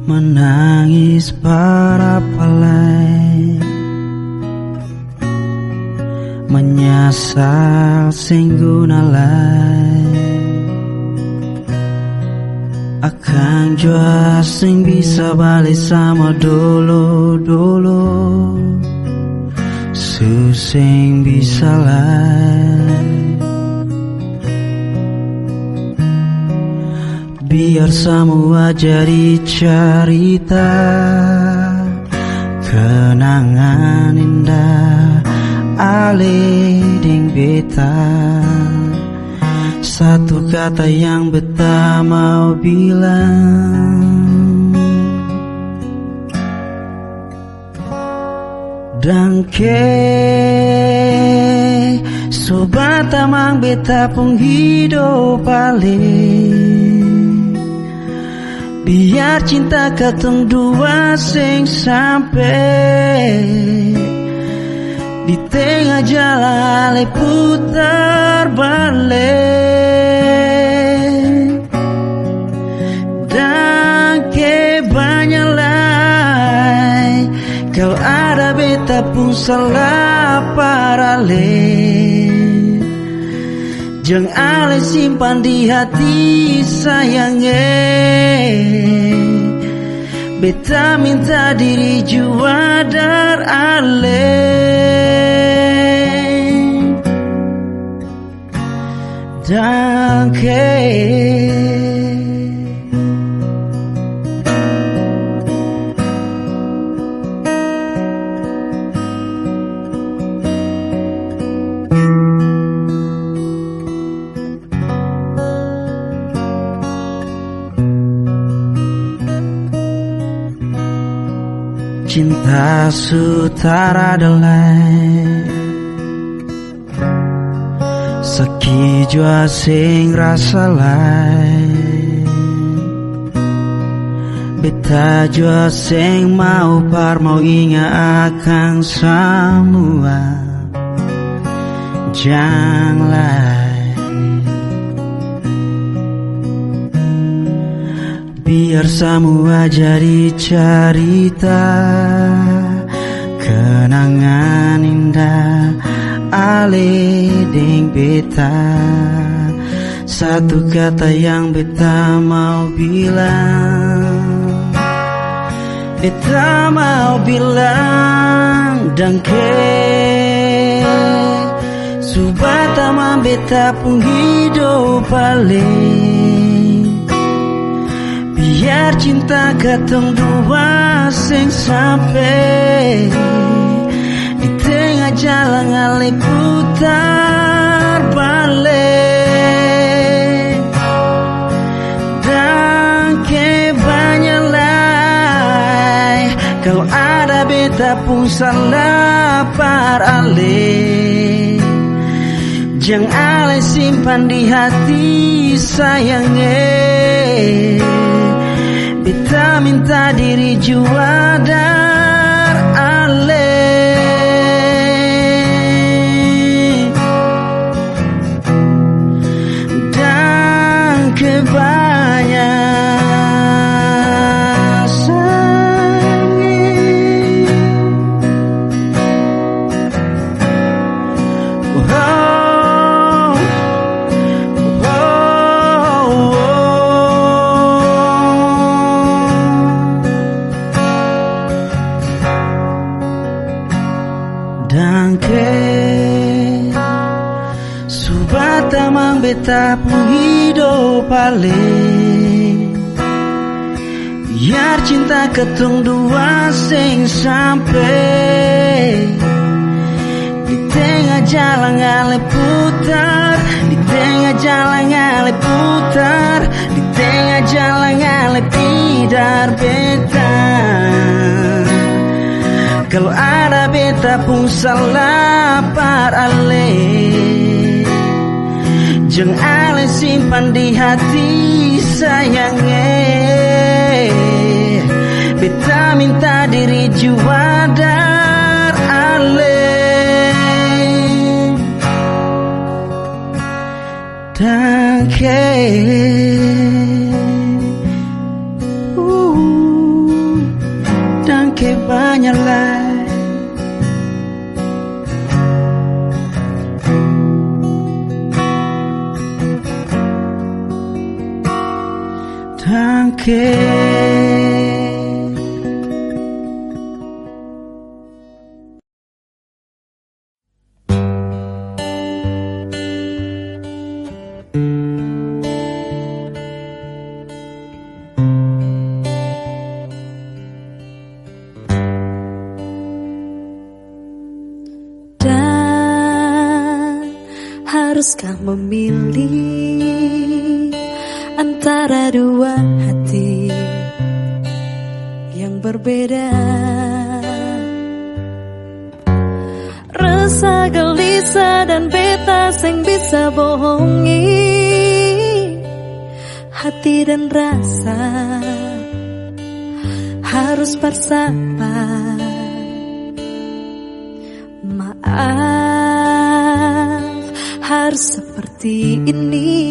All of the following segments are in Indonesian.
menangis para palai, menyasal sing gunalai, akan jua sing bisa balik sama dulu-dulu, susing bisa lai. Biar semua jadi cerita, kenangan indah ale ding beta. Satu kata yang beta mau bilang, dangke sobat tamang beta pun hidup ale. Biar cinta katong dua sing sampai di tengah jalan ale putar balik. Dan kebanyakan kau ada beta pun salah parale. Jangan ale simpan di hati sayangnya. Beta minta diri jua dar ale. Danke. Cinta sutara delai, seki jua sing rasa lai. Beta jua sing mau ingat akan semua. Janganlah biar semua jadi cerita, kenangan indah ale ding beta. Satu kata yang beta mau bilang, beta mau bilang dangke sobat tamang beta pun hidup ale. Biar cinta katong dua sing sampai di tengah jalan ale putar balik. Dan kebanyakan kau ada beta pun salah par ale. Jangan ale simpan di hati sayangnya. Beta minta diri jua dar ale. Dan kebanyakan dangke sobat tamang beta pun hidup ale. Biar cinta ketong dua sing sampai di tengah jalan ale putar, di tengah jalan ale putar, di tengah jalan ale tidar beta. Kalau ada beta pun salah par ale. Jangan ale simpan di hati sayangnya. Beta minta diri jua dar ale. Danke. hanyalah tangke. Haruskah memilih antara dua hati yang berbeda? Rasa gelisah dan beta sing bisa bohongi hati dan rasa harus bersabar. Maaf, harus seperti ini.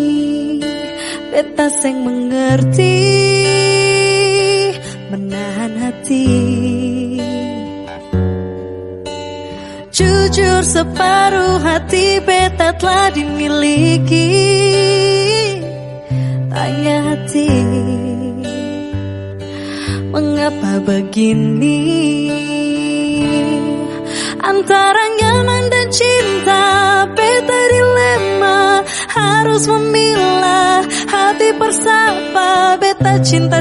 Beta sing mengerti, menahan hati. Jujur separuh hati beta telah dimiliki. Tanya hati, mengapa begini? Antara nyaman dan cinta, beta dilema, harus memilah hati bersapa. Beta cinta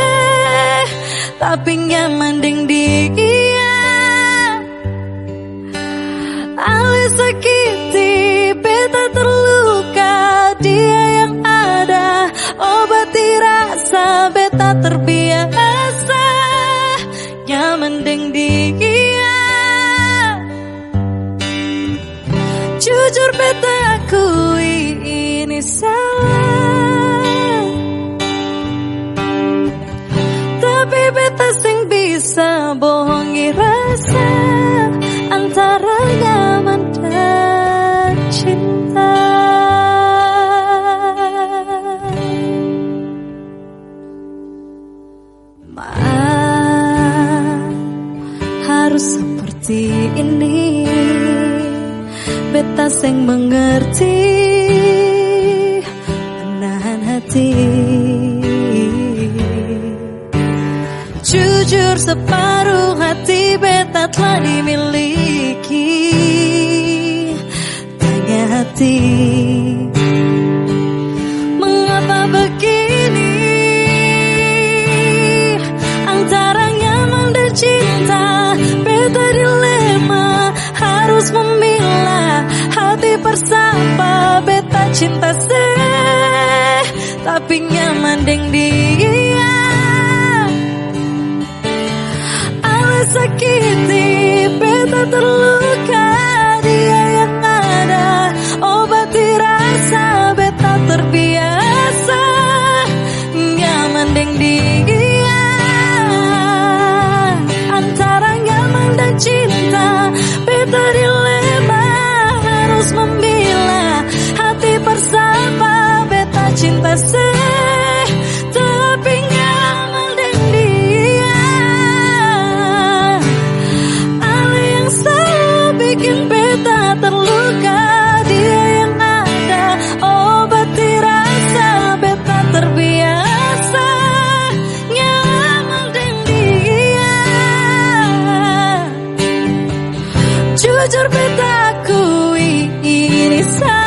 tapi nyaman deng dia. Ale sakiti, beta terluka, dia yang ada obati rasa. Beta terbiasa nyaman deng dia. Jujur beta akui ini salah, tapi beta sing bisa bohongi rasa antara nyaman dan cinta. Maaf, harus seperti ini. Beta sing mengerti, menahan hati. Jujur separuh hati beta telah dimiliki. Tanya hati, mengapa begini? Antara nyaman dan cinta, beta dilema, harus memilah hati bersama. Beta cinta tapi nyaman deng dia. Ale sakiti, beta terluka, dia yang ada obati rasa. Beta terbiasa nyaman deng dia. Antara nyaman dan cinta, beta dilema, harus memilah hati bersama. Beta cinta tapi nyaman deng dia. Ale yang selalu bikin beta terluka, dia yang ada obati rasa. Beta terbiasa nyaman deng dia. Jujur beta akui ini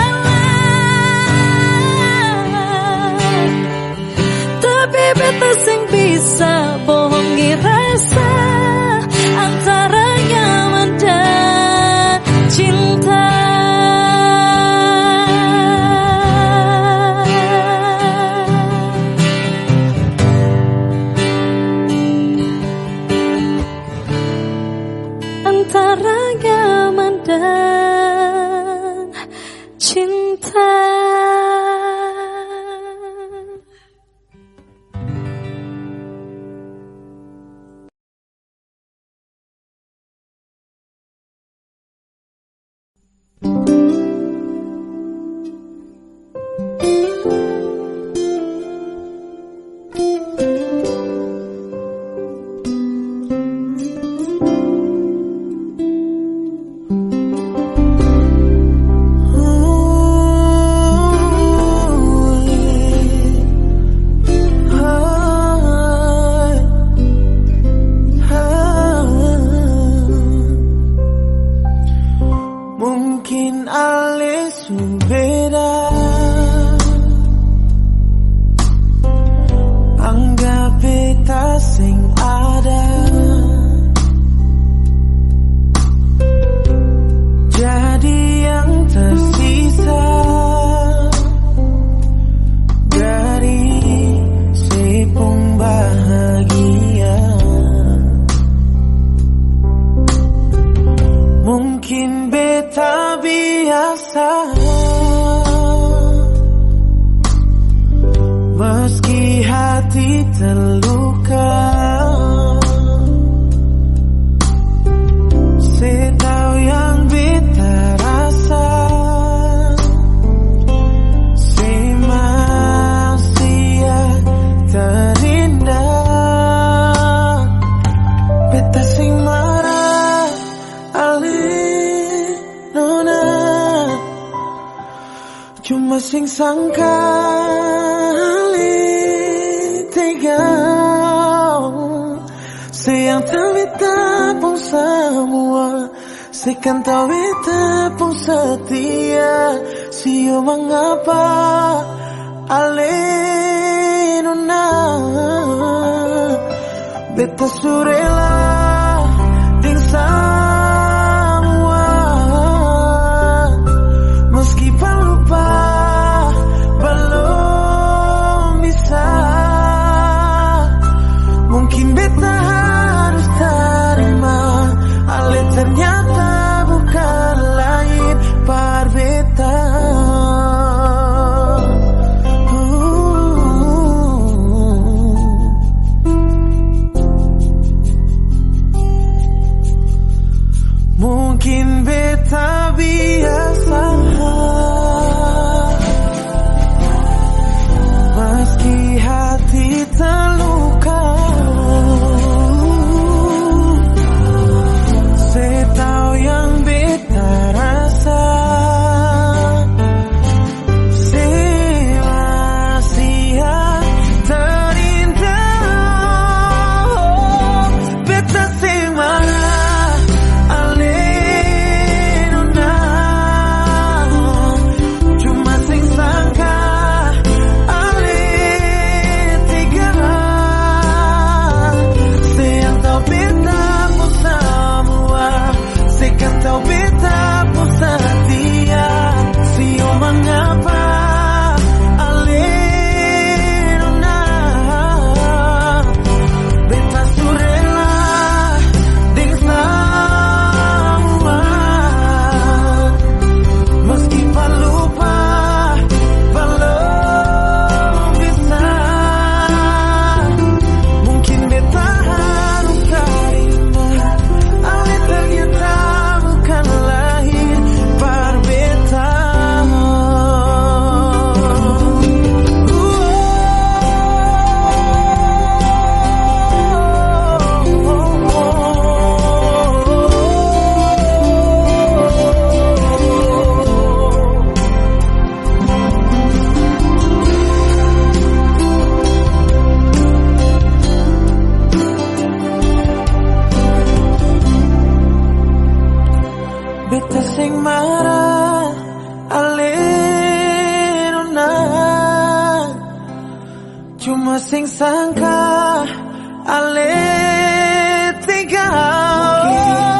salah, tapi beta sing bisa bohongi rasa antara nyaman dan cinta. Antara nyaman dan cinta. beda. Anggap beta sing ada, jadi yang tersisa dari sepung bahagia. Mungkin beta biasa, meski hati terluka. Saya tahu yang beta rasa, saya masih terindah. Beta sing marah ale nona, cuma sing sangka sayang tahu beta pun semua, sekan tahu beta pun setia. Sio mengapa alenuna, beta surela ding semua, meski lupa belum bisa. Mungkin beta harus terima, ale ternyata bukan lain par beta. Mungkin beta biasa, meski hati terluka. Saya tahu yang beta rasa, saya masih terindah. Beta sing marah alenuna, cuma sing sangka ale tega. Saya tahu beta pun semua, sekan tahu beta pun setia. Sio mengapa alenuna, beta surela ding semua, meski lupa belum bisa. Mungkin beta harus terima, ale ternyata bukan lahir par beta. Beta sing marah alenuna, cuma sing sangka ale tega.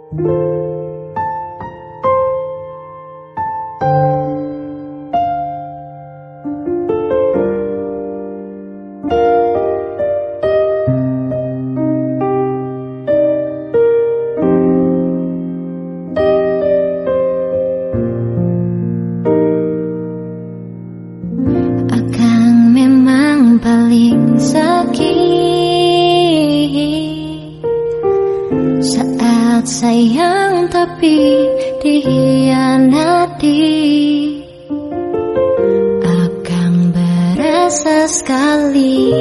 Saat sayang tapi dikhianati, akan berasa sekali.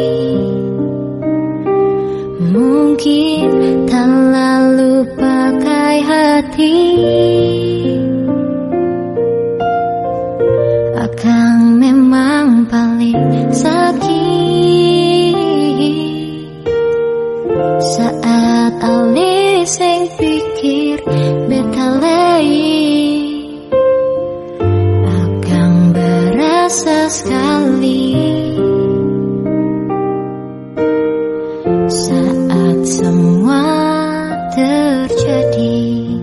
Mungkin terlalu pakai hati, akan memang paling sakit saat alis sing pikir betalai, akan berasa sekali saat semua terjadi.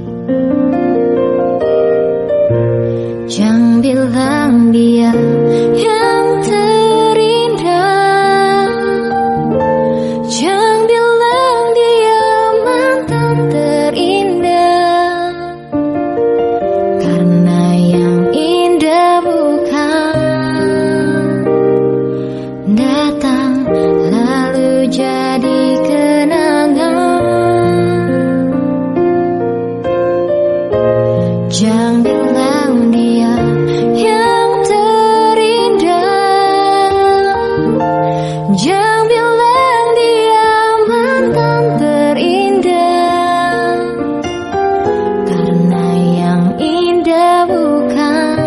Jangan bilang dia yang terindah, jangan bilang dia mantan terindah, karena yang indah bukan datang lalu jadi kenangan. Jangan bilang dia yang terindah, jangan bilang dia mantan terindah, karena yang indah bukan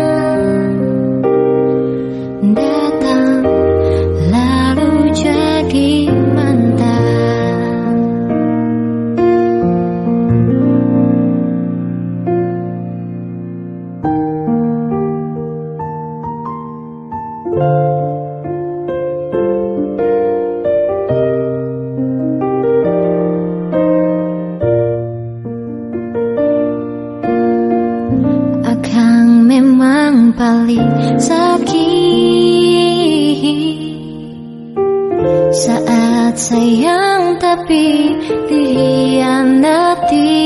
datang lalu jadi mantan. Akan memang paling sakit saat sayang tapi dikhianati,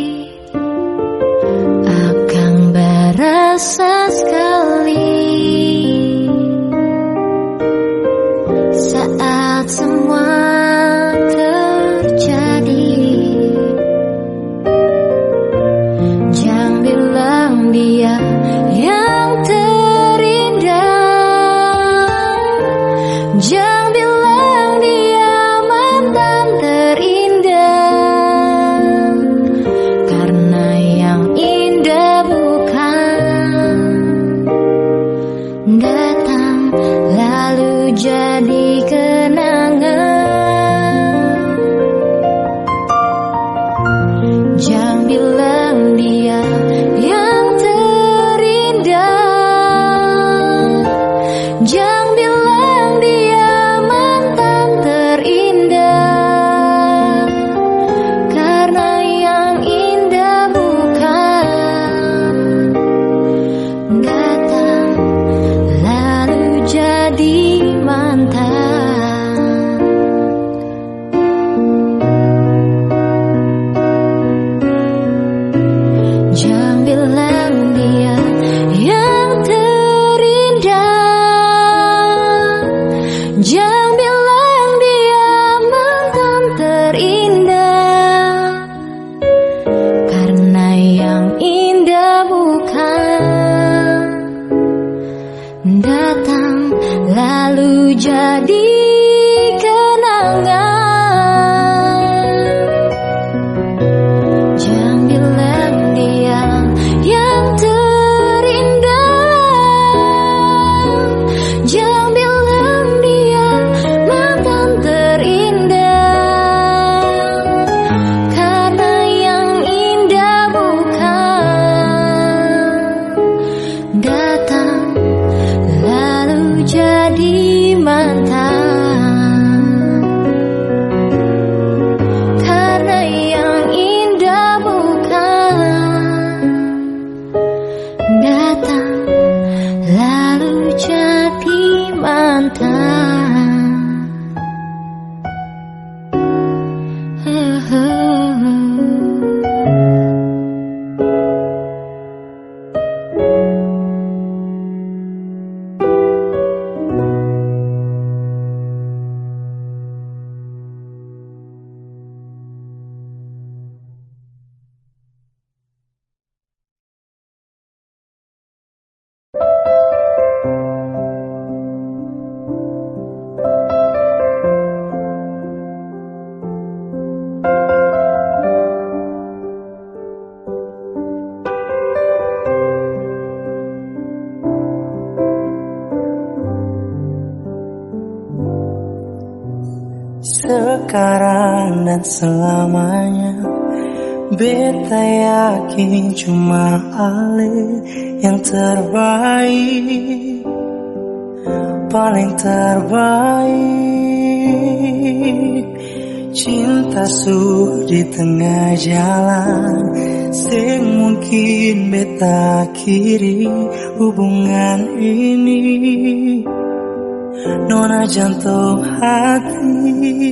akan berasa sekali saat semua terjadi. Jangan bilang dia yang terindah, jangan bilang dia mantan terindah, karena yang indah bukan datang lalu jadi kenangan. Jangan bilang dia yang terindah, jangan bilang dia mantan terindah, karena yang indah bukan datang lalu jadi mantan. Jangan bilang dia yang terindah, jangan bilang dia mantan terindah, karena yang indah bukan datang lalu jadi kenangan. Jangan bilang dia yang terindah, jangan bilang dia mantan terindah, karena yang indah bukan datang lalu jadi mantan. cinta. Sekarang dan selamanya beta yakin cuma Ale yang terbaik, paling terbaik. Cinta su di tengah jalan, sing mungkin beta akhiri hubungan ini. Nona jantung hati,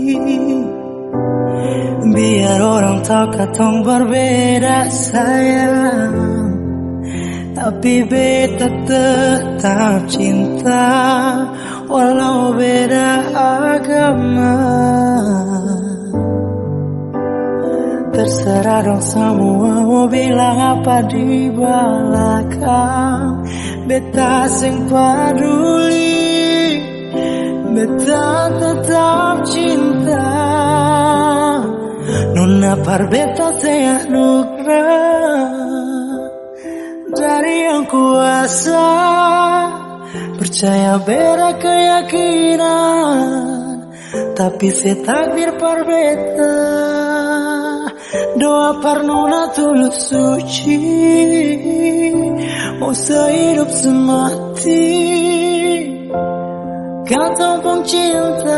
biar orang tahu katong berbeda sayang, tapi beta tetap cinta walau beda agama. Terserah dong semua mau bilang apa di belakang, beta sing peduli, beta tetap cinta. Nona par beta saya anugerah dari yang kuasa, percaya beda keyakinan, tapi saya takdir par beta. Doa par nona tulus suci, mau sehidup semati, katong pun cinta,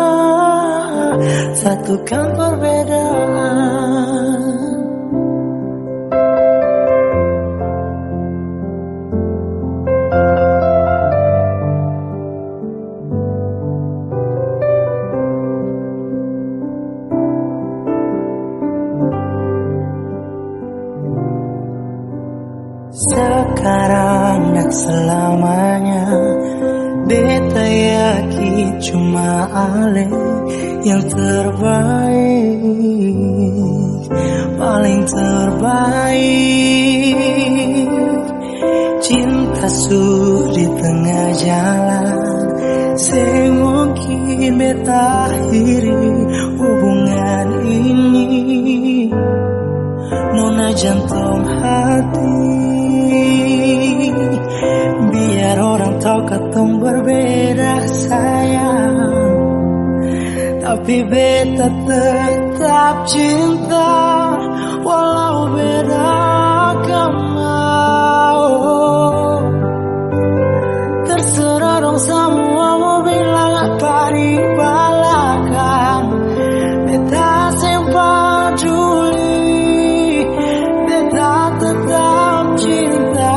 satukan perbedaan. Sekarang dan selamanya beta yakin cuma Ale yang terbaik, paling terbaik. Cinta su di tengah jalan, sing mungkin beta akhiri hubungan ini. Nona jantung hati, biar orang tahu katong berbeda sayang, tapi beta tetap cinta walau beda agama. Terserah dong semua mau bilang apa di belakang, beta sing peduli, beta tetap cinta.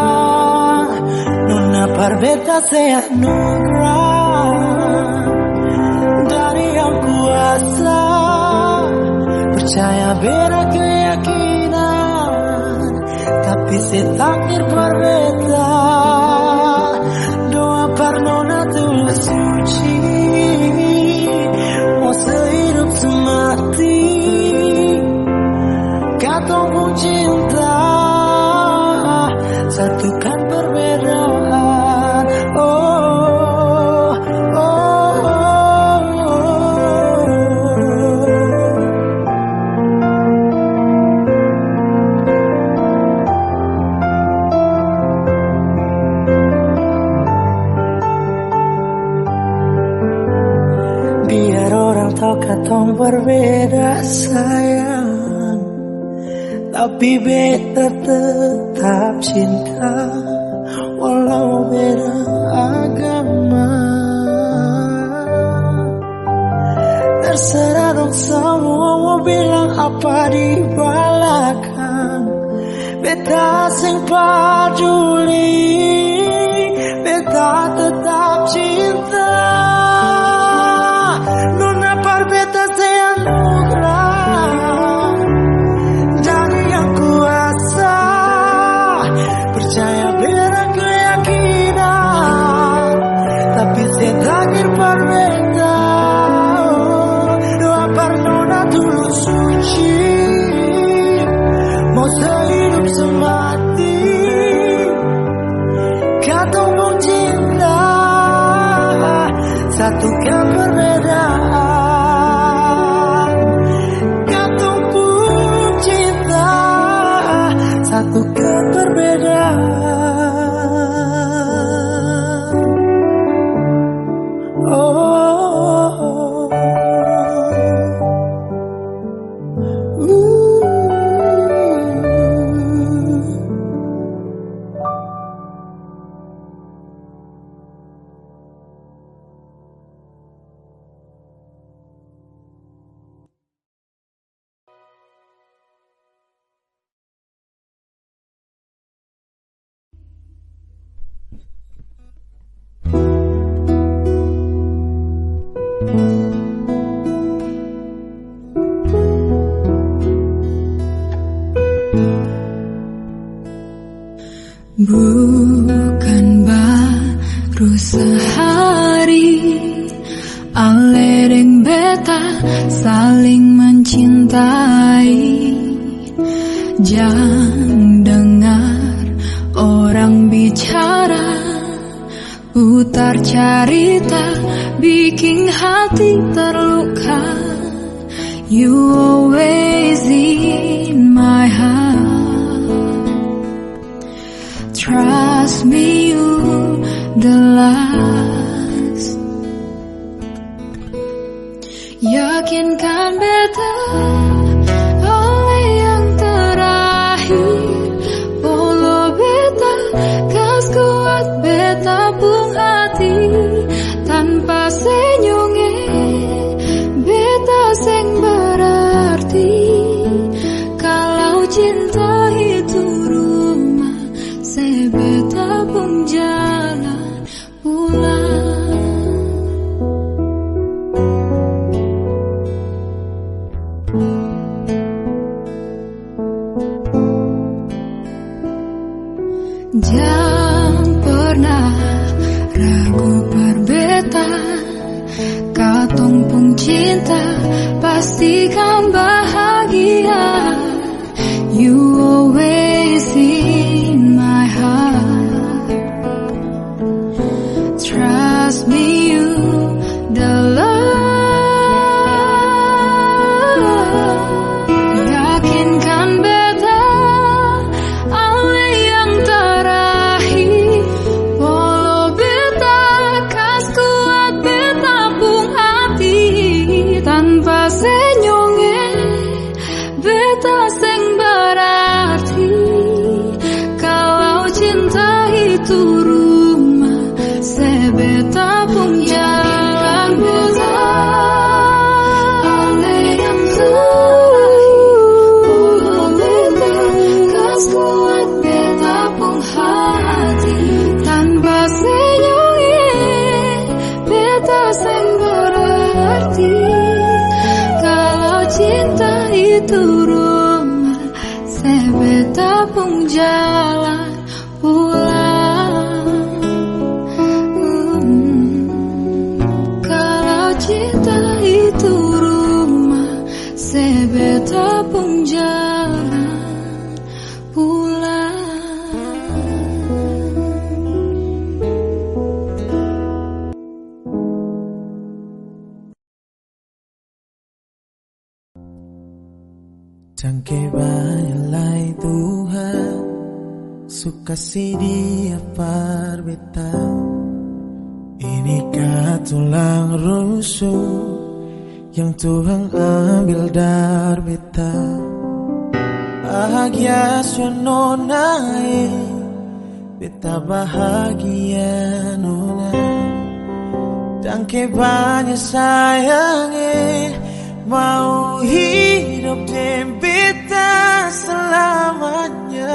Nona par beta saya anugerah dari yang kuasa, percaya beda keyakinan, tapi saya takdir par beta. Doa par nona tulus suci, mau sehidup semati, katong pun cinta, satukan perbedaan. Oh, oh, oh, biar orang tahu katong berbeda sayang, tapi beta tetap cinta walau beda agama. Terserah dong semua mau bilang apa di belakang, beta sing peduli, beta tetap cinta. takdir berbeda. Doa pernona tulus suci, mau sehidup semati. Katong pun cinta, satukan perbedaan. Katong pun cinta, satukan perbedaan. Bukan baru sehari Alereng beta saling mencintai. Jangan dengar orang bicara, putar cerita bikin hati terluka. You always in my heart. Trust me, you the last. Yakinkan beta oleh yang terakhir. Polo beta kas kuat beta pun hati. Tanpa senyumnya beta seng berarti. Kalau cinta itu rumah, beta pun jalan pulang. Jangan pernah ragu perbeta, katong pun cinta pastikan bahagia. You always in my heart. Trust me, you the love. Yakinkan beta oleh yang terakhir. Polo beta kas kuat beta pun hati. Tanpa senyumnya beta seng berarti. Kalau cinta itu rumah, sebeta pun jalan pulang. Oleh yang terakhir, beta kas kuat beta pun hati. Tanpa senyumnya beta seng berarti. Kalau cinta itu rumah, sebeta pun jalan pulang. Kalau cinta itu rumah, sebeta pun jalan pulang. Jangke balai Tuhan suka si dia parbeta. Inikah tulang rusuk yang Tuhan ambil dari beta. Bahagia sononai, beta bahagia nona. Jangke banyak sayangnya, mau hidup dengan beta selamanya.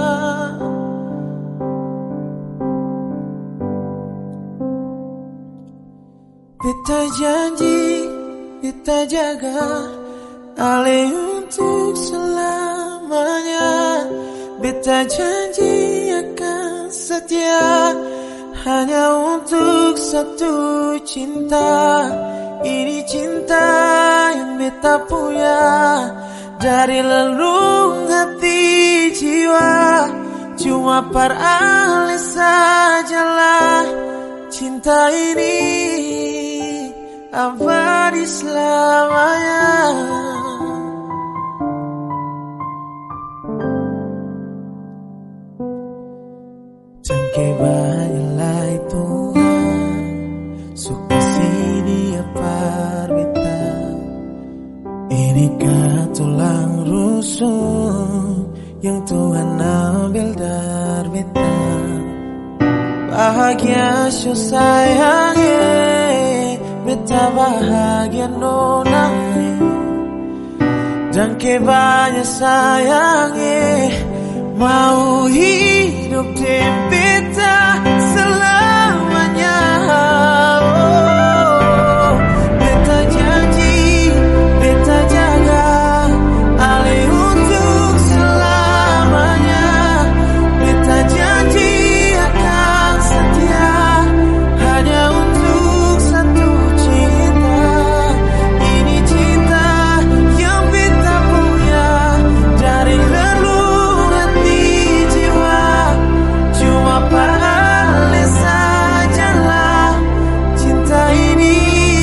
Beta janji, beta jaga Ale untuk selamanya. Beta janji akan setia hanya untuk satu cinta. Ini cinta yang beta punya dari relung hati jiwa. Cuma peralih sajalah cinta ini abadi selamanya. Jangke banyak Tuhan suka sini apa beta. Ini tulang rusuk yang Tuhan ambil dari beta. Bahagia so sayang beta bahagia nona. Jangke banyak sayang mau hidup di beta selamanya. Oh, beta janji, beta jaga ale untuk selamanya. Beta janji akan setia hanya untuk satu cinta. Ini cinta yang beta punya dari relung hati jiwa. Cuma peralih sajalah cinta ini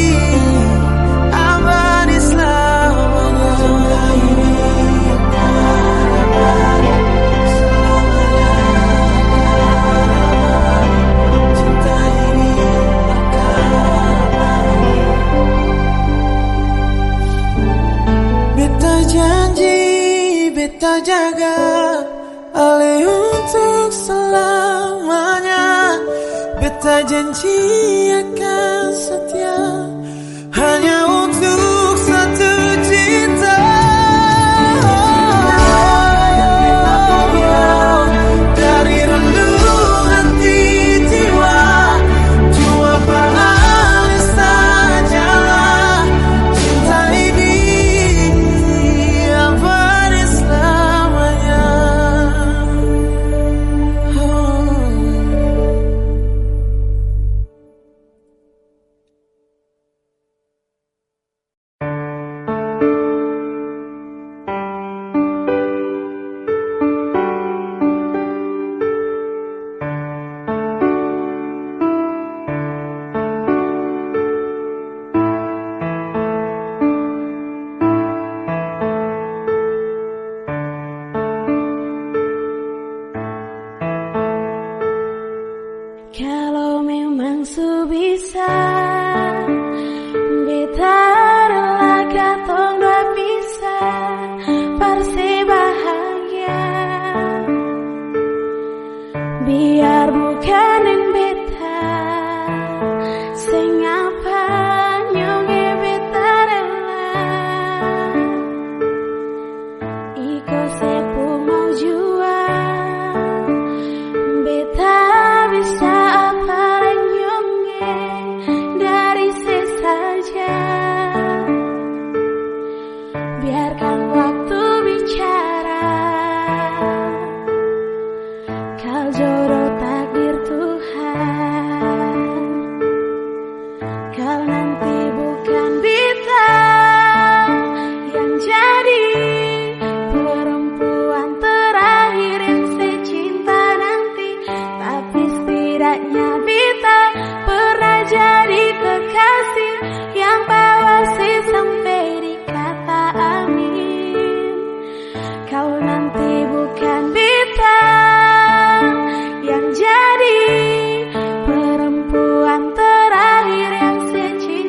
abadi selamanya. Cinta ini abadi selamanya. Cinta ini abadi. Beta janji, beta jaga ale untuk selamanya. Beta janji akan setia hanya untuk satu cinta. Dari relung hati jiwa. Cuma peralih sajalah cinta ini abadi selamanya. Kalau memang su bisa beta rela katong dua bisa parse bahagia. Biar bukan yang beta sing apa nyonge beta rela. Iko sepu mau jua beta bisa apa nyonge dari sesaja. Biarkan waktu bicara. Kau jodoh takdir Tuhan. Kau nanti bukan beta yang jadi perempuan terakhir yang secinta nanti. Tapi setidaknya beta pernah jadi kekasih yang pasti sampai di kata amin. Kau nanti bukan beta yang jadi perempuan terakhir yang secinta.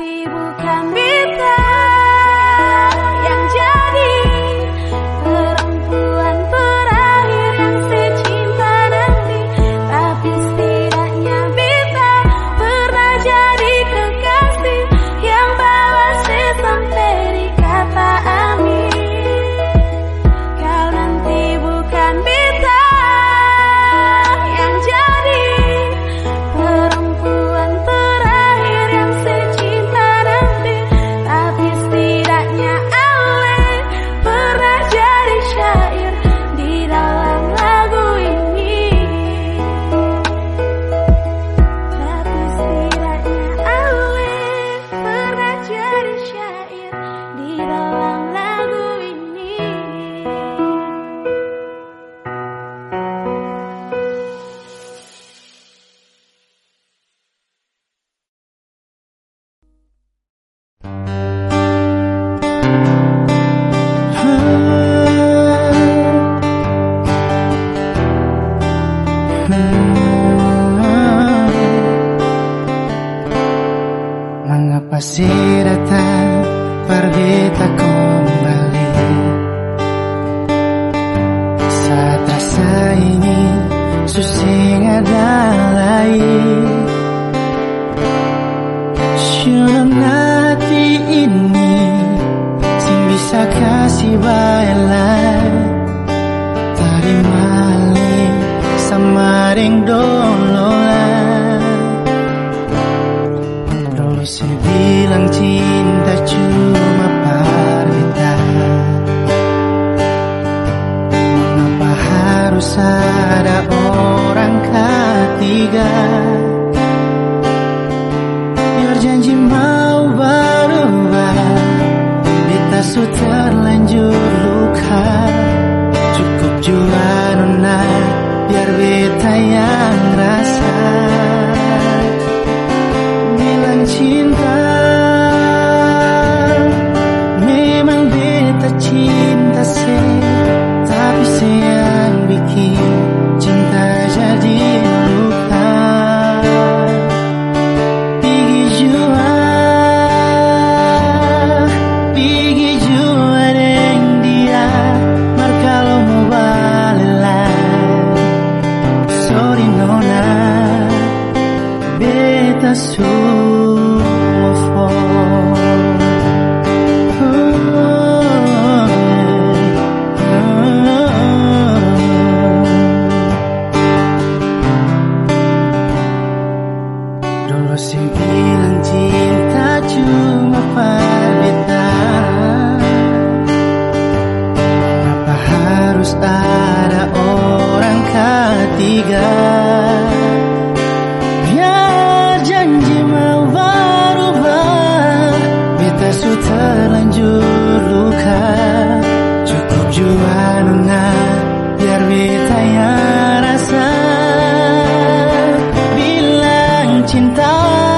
Masih datang berbita kembali saat rasa ini susing ada lain. Syulam hati ini sing bisa kasih bayalan tadi maling sama ring dololan. Dulu sini bilang cinta cuma parita, mengapa harus ada orang ketiga? Biar janji mau berubah, beta su terlanjur luka. Cukup jua nona, biar beta yang rasa. Bilang cinta, memang beta cinta sih, tapi sayang bikin cinta jadi luka. Pigi jua deng dia, mar kalau mau balelan. Sorry nona, beta su dulu sih bilang cinta cuma parbita, mengapa harus ada orang ketiga? Biar janji mau berubah, beta su terlanjur luka. Cukup jua nona, biar beta yang rasa. Cinta,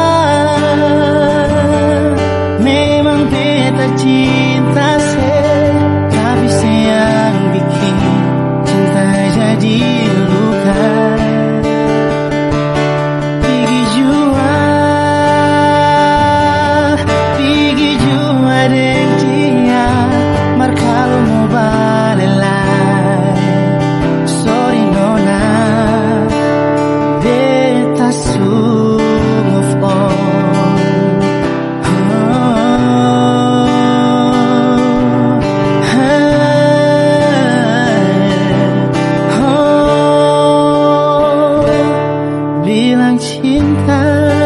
memang beta cinta sih, tapi sayang bikin cinta jadi luka. Pigi jua deng dia, mar kalau mau balelan. Sorry nona, beta su cinta,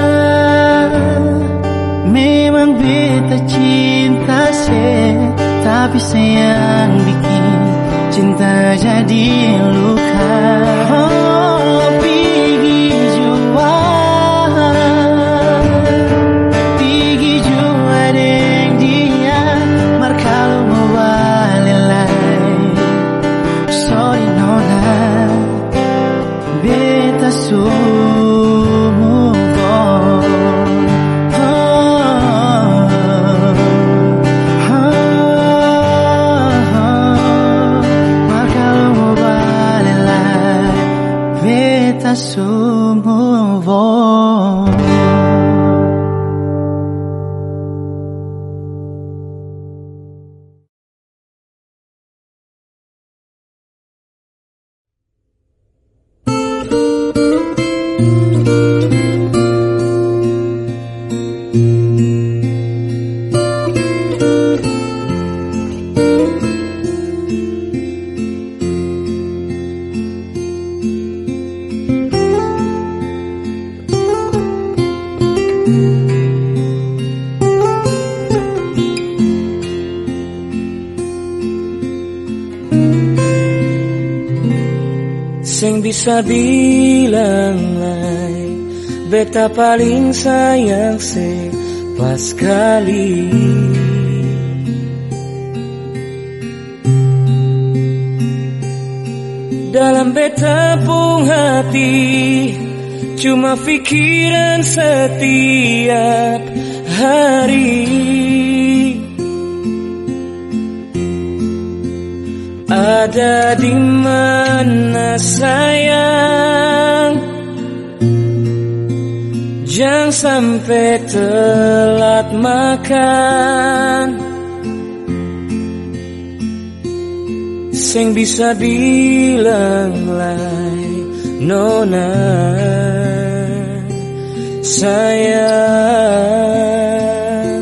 memang beta cinta sih, tapi sayang bikin cinta jadi luka. Pigi jua deng dia, mar kalau mau balelan. Sorry nona, beta su bisa bilang lai beta paling sayang se pas kali. Dalam beta pung hati cuma pikiran setiap hari. Ada di mana sayang? Jangan sampai telat makan. Sing bisa bilang lai nona sayang.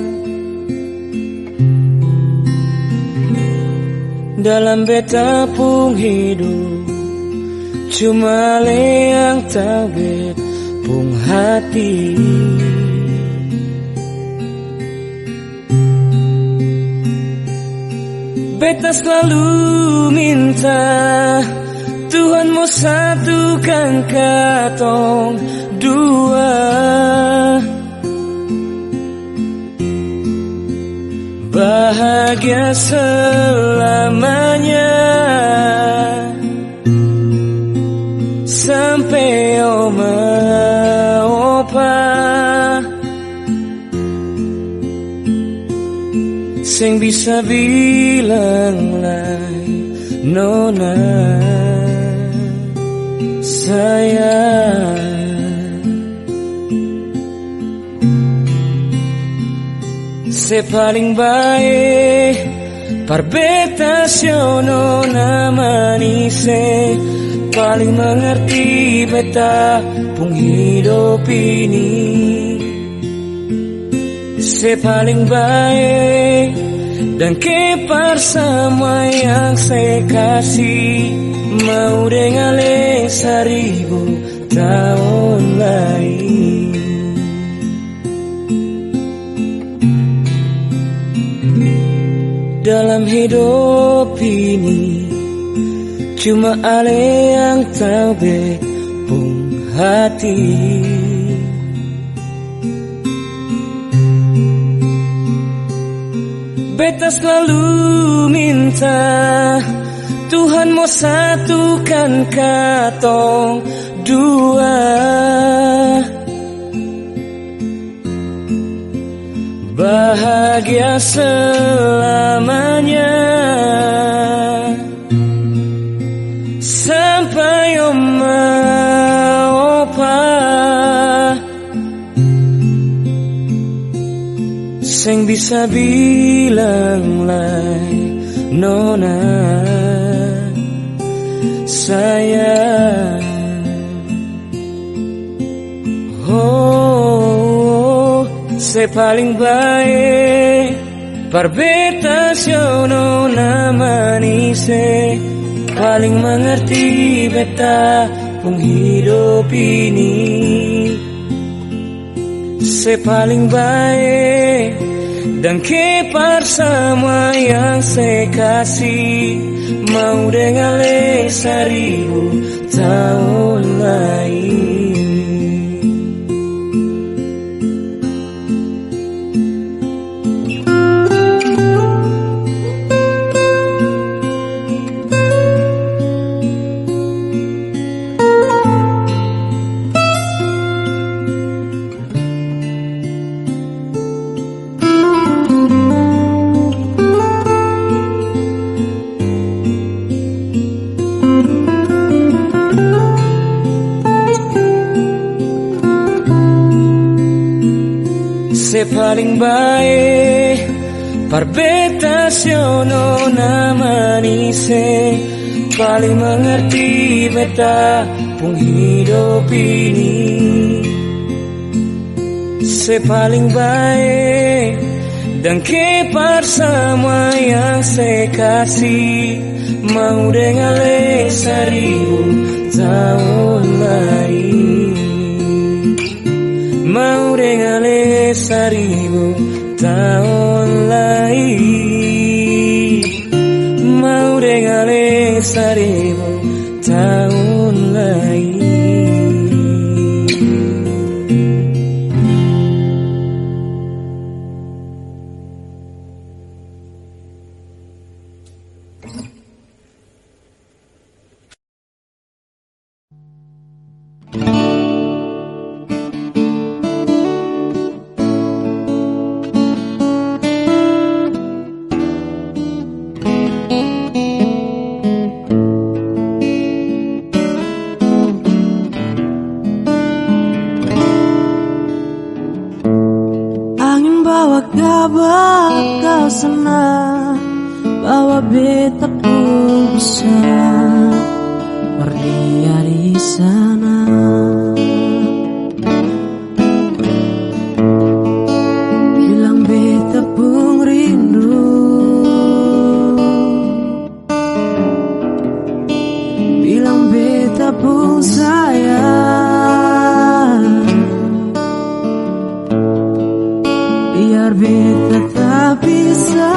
Dalam beta pung hidup cuma le yang tahu bet pung hati. Beta selalu minta Tuhan mau satukan katong dua. Bahagia selamanya sampai oma opa. Sing bisa bilang lai nona sayang. Se paling baik parbetasiono namanise, paling mengerti beta pung hidup ini. Se paling baik dan kepar semua yang saya kasih, mau dengale 1000 tahun lagi. Dalam hidup ini cuma ale yang tahu bepung hati. Beta selalu minta Tuhan mau satukan katong dua. Bahagia selamanya sampai oma opa. Sing bisa bilang lai nona sayang. Se paling baik parbetasiono namanise, paling mengerti beta pung hidup ini. Se paling baik dan kepar semua yang saya kasih, mau dengale 1000 tahun lagi. Se paling baik parbetasiono namanise, paling mengerti beta pung hidup ini. Se paling baik dan kepar semua yang saya kasih, mau dengale 1000 tahun lagi. Mau dengale 1000 tahun lagi. Mau dengale 1000 tahun lagi. lagi. Kabar kau senang bahwa beta pun bisa berdia di sana. Bilang beta pun rindu, bilang beta pun sayang. Biar beta tak bisa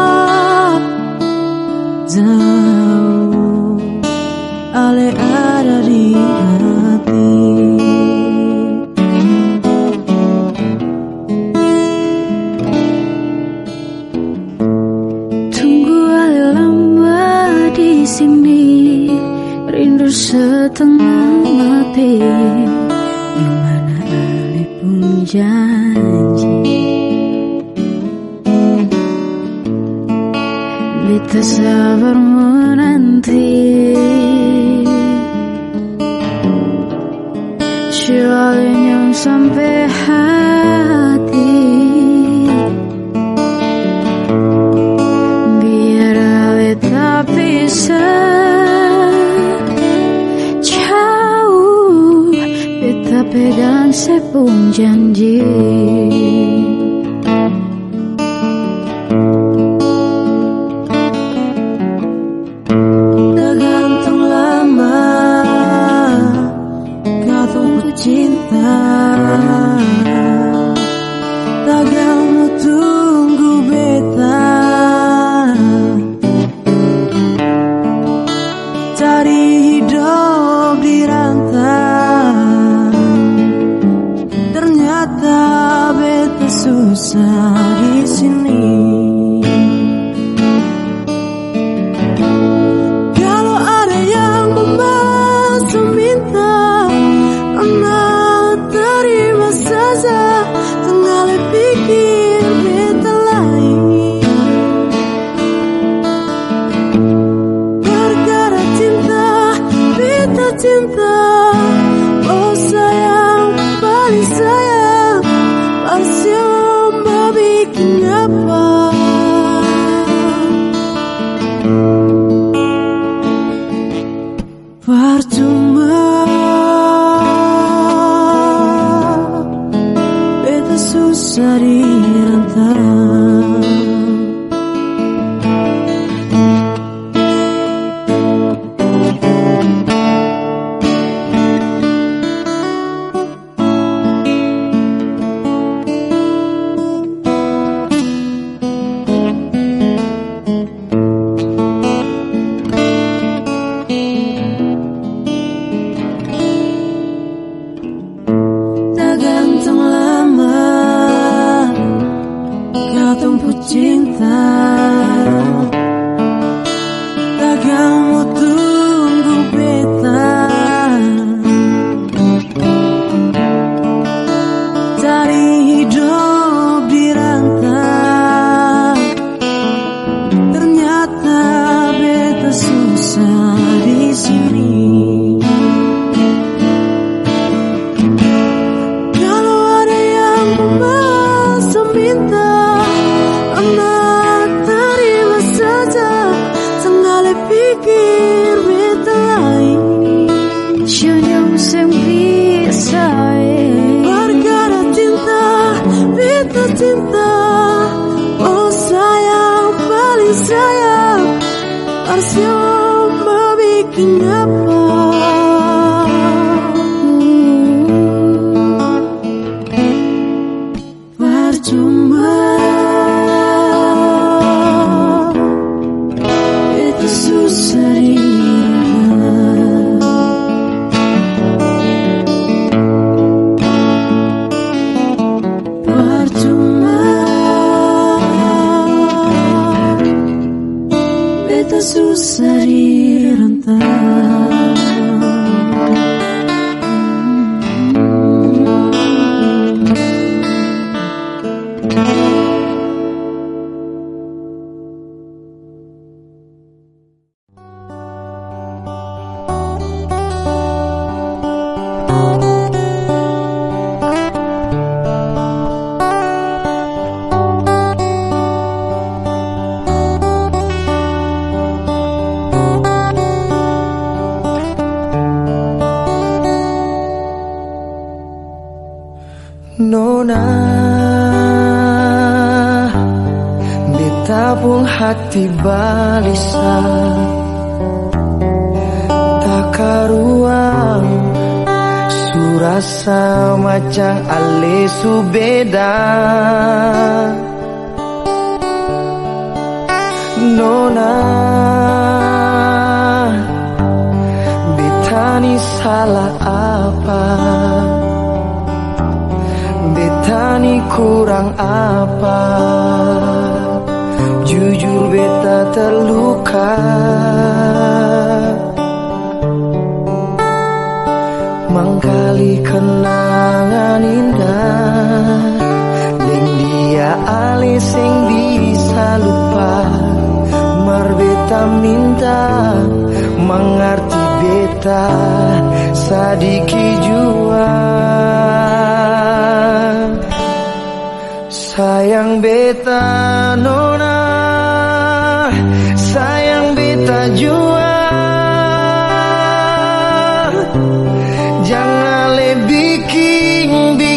jauh, ale ada di hati. Tunggu ale lama di sini, rindu setengah mati. Yang mana ale pun janji beta sabar menanti, syualnya sampai hati. Biar beta bisa jauh, beta pegang sepung janji. Cinta takkanmu tunggu beta, cari hidup di rantau. Ternyata beta susah di sini. Kalau ada yang memasang minta, terima saja, tinggal pikir beta lain. Perkara cinta, beta cinta. Oh sayang, paling sayang, pasien bikin apa? Percuma susah dirantau. Tak gantung lama kau tempuh cinta, takkanmu tunggu beta, cari hidup di rantau. Ternyata beta susah di sini. Kalau ada yang memasang minta, terima saja, tinggal pikir beta lain. Senyum yang bisa perkara cinta, beta cinta. Oh sayang, paling sayang, pasien bikin apa? Percuma susah dirantau. beta pun hati balisa tak karuang surasa macam ale subeda nona beta ni salah apa, beta ni kurang apa, jujur beta terluka. Mangkali kenangan indah dan dia ale sing bisa lupa. Mar beta minta mengerti beta sadiki jua. Sayang beta nona, sayang beta jua. Jangan le bikin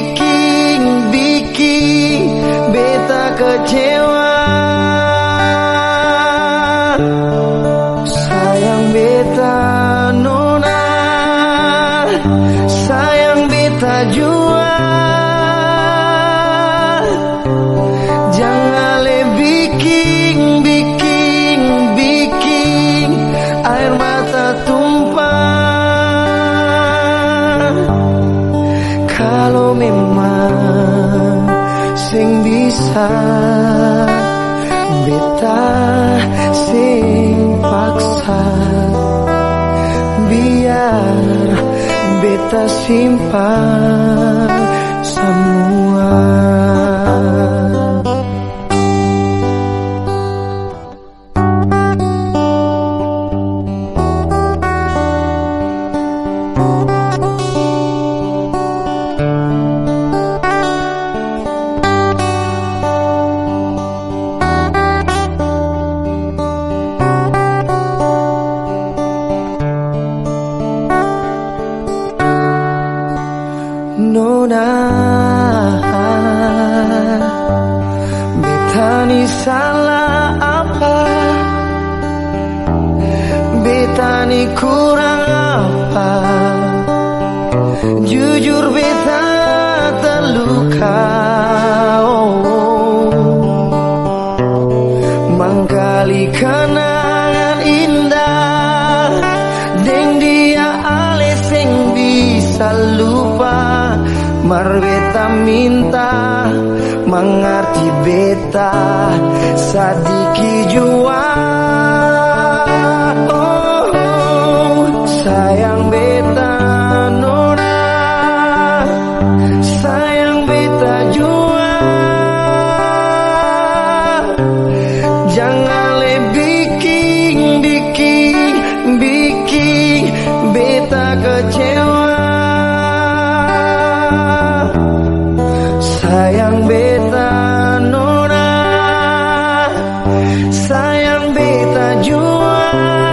beta kecewa. Sayang beta nona, sayang beta jua. Jangan le bikin air mata tumpah. Kalau memang sing bisa beta sing paksa, biar beta simpan semua. Nona, beta ni salah apa, beta ni kurang apa, jujur beta terluka. Mangkali kenangan indah deng dia ale sing bisa lupa. Mar beta minta mengerti beta sadiki jua. Sayang beta nona, sayang beta jua. Jangan le bikin beta kecewa. Sayang beta nona, sayang beta jua.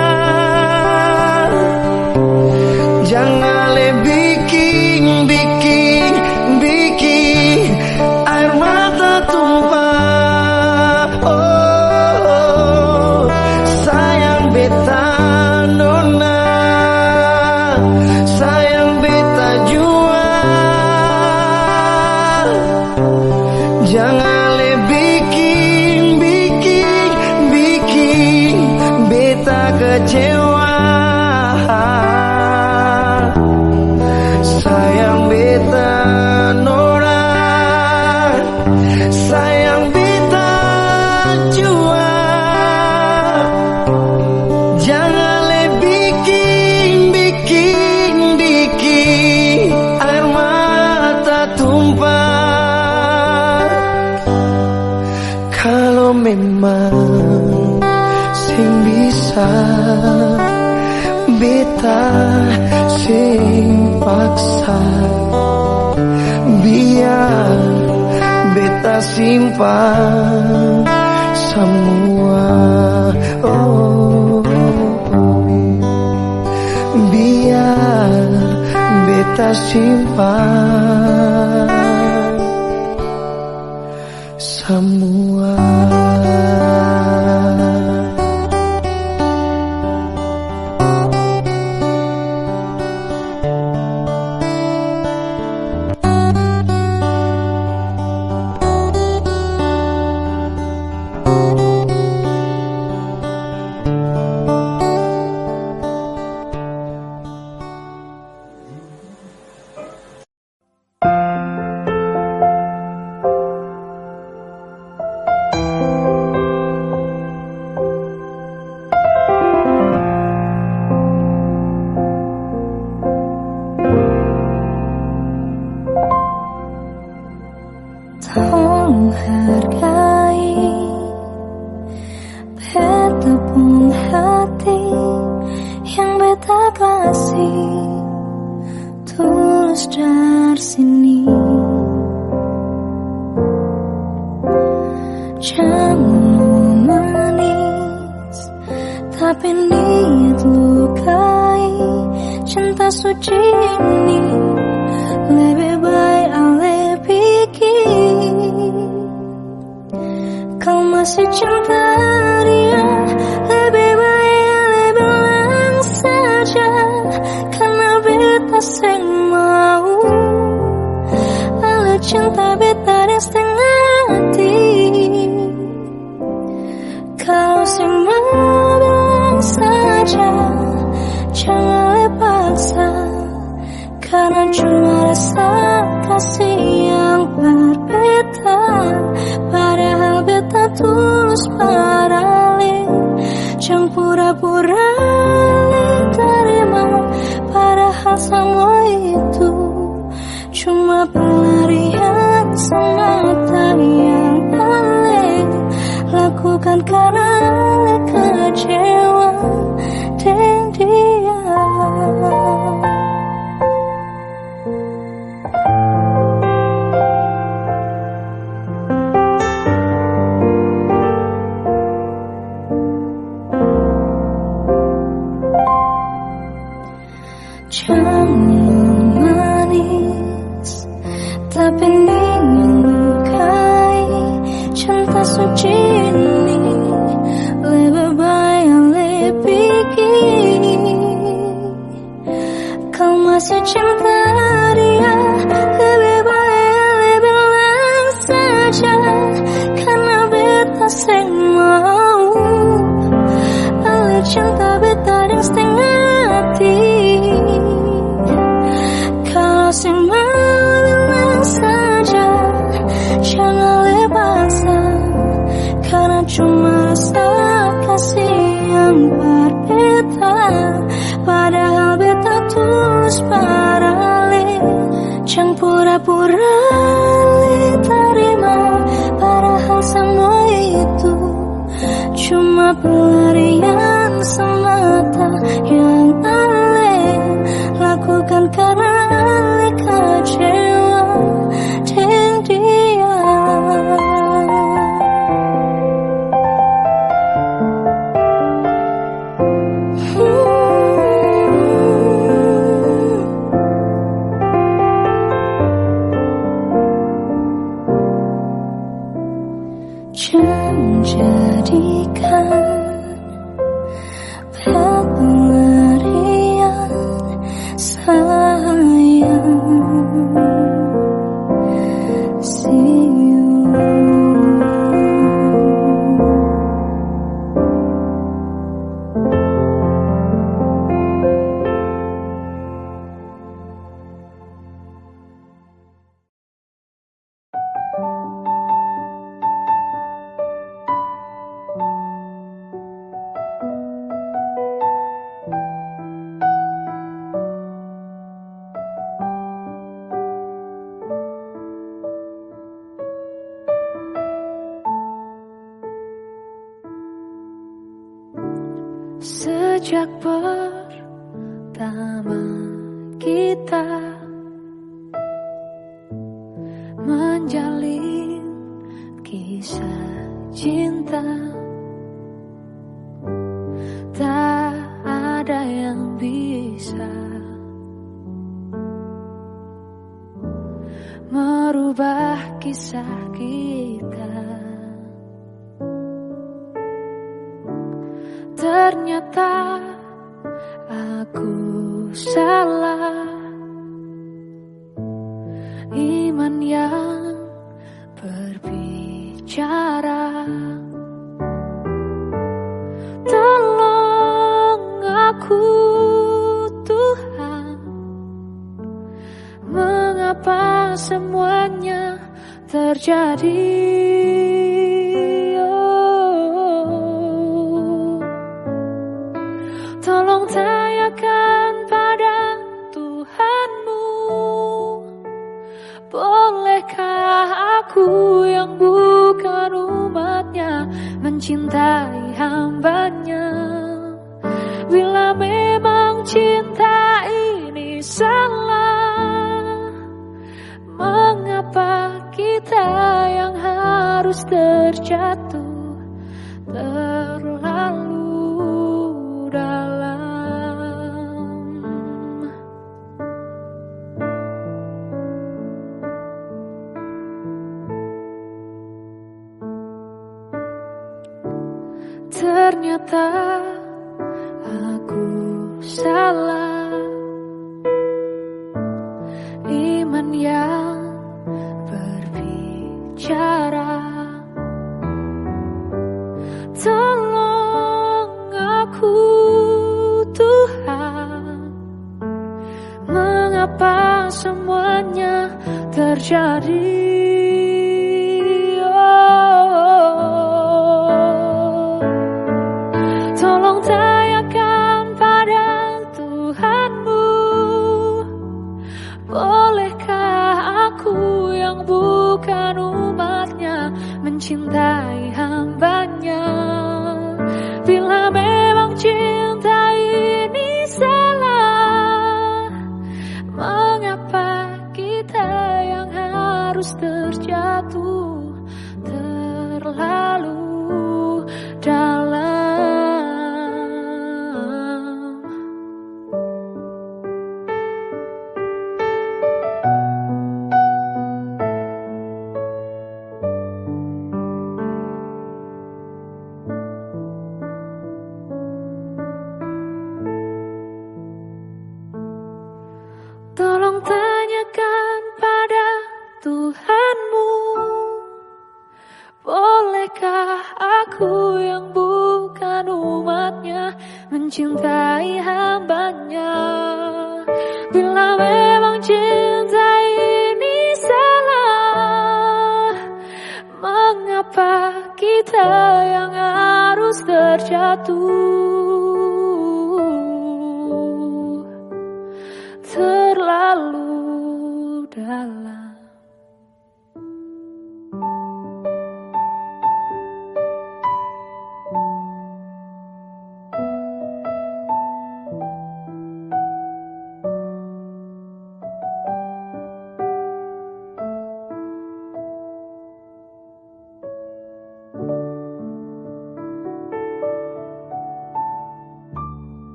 Jangan le bikin air mata tumpah. Oh, sayang beta nona, sayang beta jua. Jangan le bikin beta kecewa. Sayang beta nona, sayang beta jua. Jangan le bikin air mata tumpah. Kalau memang sing bisa beta sing paksa, biar beta simpan semua. Oh, biar beta simpan semua. Tolong hargai beta pun hati yang beta kasih tulus dari sini. Jangan manis tapi niat lukai cinta suci ini. Lebih baik ale pikir kau masih cinta dia. Lebih baik ale bilang saja karena beta seng mau ale cinta beta dan setengah hati. Kau seng mau bilang saja jangan ale paksa karena cuma rasa kasih yang berbeda. Padahal beta tulus paralel. Jangan pura-pura terima. Padahal semua itu cuma pelarian semata yang ale lakukan karena ale kecewa dengan dia. Jangan manis tapi ingin lukai cinta suci ini. Lebih baik ale pikir kau masih cinta dia. Lebih baik ale bilang saja karena beta seng mau ale cinta beta dan setengah hati. Kalau seng mau bilang saja jangan lepasnya karena cuma rasa kasih yang berbeda. Padahal beta tulus paralel. Jangan pura-pura terima. Padahal semua itu cuma pelarian semata yang ale lakukan karena ale kecewa dengan dia. Jangan jadikan pelarian sayang. See you. Sejak pertama kita menjalin kisah cinta, tak ada yang bisa merubah kisah kita. Ternyata aku salah. Iman yang berbicara, tolong aku Tuhan. Mengapa semuanya terjadi? Tolong tanyakan pada Tuhanmu, bolehkah aku yang bukan umatnya mencintai hambanya? Bila memang cinta ini salah, mengapa kita yang harus terjatuh terlalu dalam? Ternyata aku salah. Iman yang berbicara, tolong aku Tuhan. Mengapa semuanya terjadi? Tolong tanyakan pada Tuhanmu, bolehkah aku yang bukan umatnya mencintai hambanya? Bila memang cinta ini salah, mengapa kita yang harus terjatuh terlalu dalam? Tolong tanyakan pada Tuhanmu, bolehkah aku yang bukan umatnya mencintai hambanya? Bila memang cinta ini salah, mengapa kita yang harus terjatuh terlalu dalam?